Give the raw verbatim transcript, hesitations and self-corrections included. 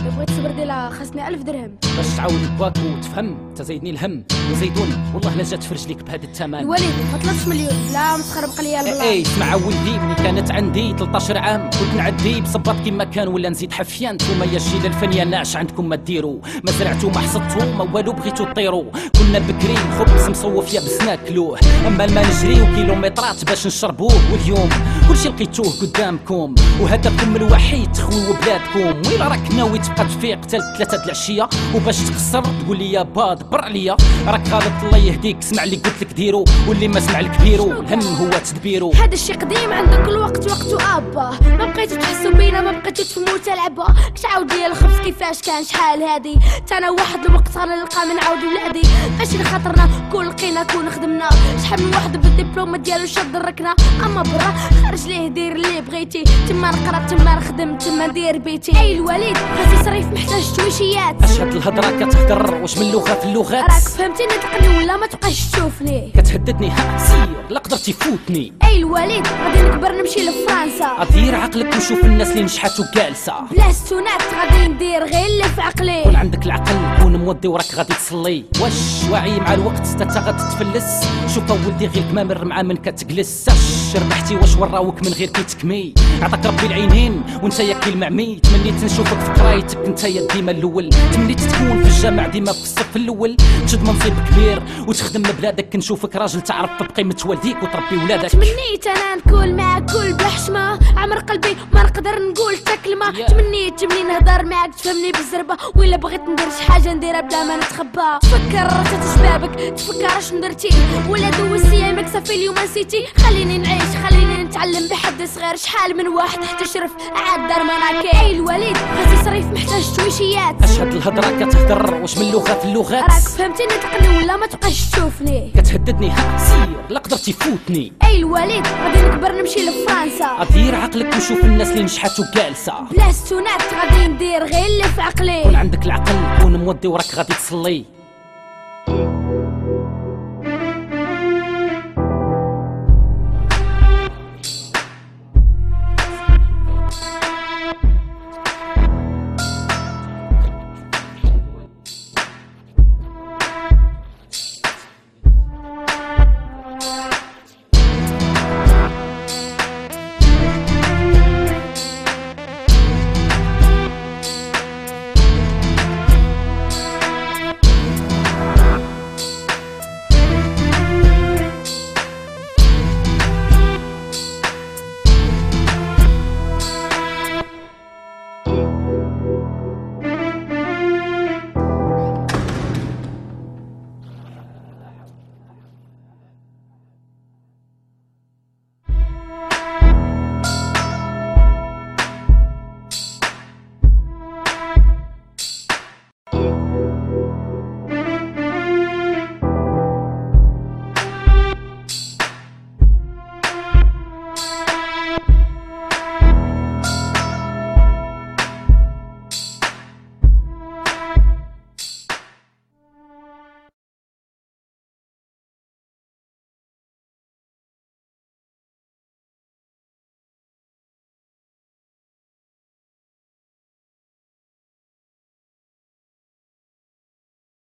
بغيت تصبر ديالها خاصني ألف درهم باش تعاود باك وتفهم تزيدني الهم وزيدوني والله لا جات في رجليك بهذا الثمن. الوالد ما طلبش مليون لا متخرب قليا بالله. اي اسمع ولدي ملي كانت عندي ثلاثة عشر عام كنت نعدي بصباط كيما كان ولا نزيد حفيان. نتوما يا الجيل الفنيه ناش عندكم ما ديروا ما زرعتو ما حصدتو ما والو بغيتو طيروا. كنا بكري خبز مصوف يا بس ناكلوه اما الماء نجريو كيلومترات باش نشربوه. واليوم كلشي لقيتوه قدامكم وهدفكم الوحيد تخويو بلادكم. ويلا راك ناوي تبقى تفيق حتى ثلاثة د العشيه وباش تقصر تقول لي يا باد بر عليا راك غلط الله يهديك. اسمع اللي قلت لك ديرو واللي ما سمع لك بيرو الهم هو تدبيرو. هذا الشي قديم عندك الوقت وقتو ابا ما بقيتو تحسوا بينا ما بقيتو تفهموا تلعبوا. كتعاود ليا الخبز كيفاش كان شحال هادي تانا واحد الوقت غنلقى من عاود ولادي ماشي لخاطرنا كون لقينا كون خدمنا. شحال من واحد بالدبلوم ديالو شاد الركنه اما برا خرج ليه دير اللي بغيتي تما نقرا تما نخدم تما ندير بيتي. اي الوليد خاصي صريف محتاج تويشيات. اش هاد الهضره كتهضر واش من اللغه في اللغات راك فهمتيني تقني ولا ما تبقاش تشوفني كتهددني ها سير لا قدرتي فوتني. اي الوليد غادي نكبر نمشي لفرنسا غدير عقلك وشوف الناس اللي نجحات وجالسه بلا ستونات غادي ندير غير اللي في عقلي. كون عندك العقل كون مودي وراك غادي تصلي. واش واعي مع الوقت حتى غادي تفلس. شوف ولدي غير كمامر مع من كتجلس. اش ربحتي واش وراوك من غير كيتكمي عطاك ربي العينين وانت يا كي المعمي. تمنيت نشوفك في قرايتك انت يا ديما الاول. تمنيت تكون في الجامع ديما في الصف الاول تشد منصب كبير وتخدم لبلادك. نشوفك راجل تعرف بقيمه والديك وتربي ولادك. تمنيت انا نكون معاك كل بلا حشمه عمر قلبي ما نقدر نقول حتى كلمه. yeah. تمنيت تمني نهضر معاك تفهمني بالزربه ولا بغيت ندير شي حاجه نديرها بلا ما نتخبى. تفكر شبابك تفكر اش درتي ولا دوزتي ايامك صافي اليوم نسيتي. خليني نعيش خليني نتعلم بحد صغير شحال من واحد احتشرف عاد دار مناكي. اي الوليد خاصي صريف محتاج تويشيات. اش هاد الهضره كتهضر واش من اللغه في اللغات راك فهمتيني تقني ولا ما تبقاش تشوفني كتهددني ها سير لا قدرتي فوتني. اي الوليد غادي نكبر نمشي لفرنسا غدير عقلك وشوف الناس اللي نجحات وجالسه بلا ستونات غادي ندير غير اللي في عقلي. كون عندك العقل كون مودي وراك غادي تصلي.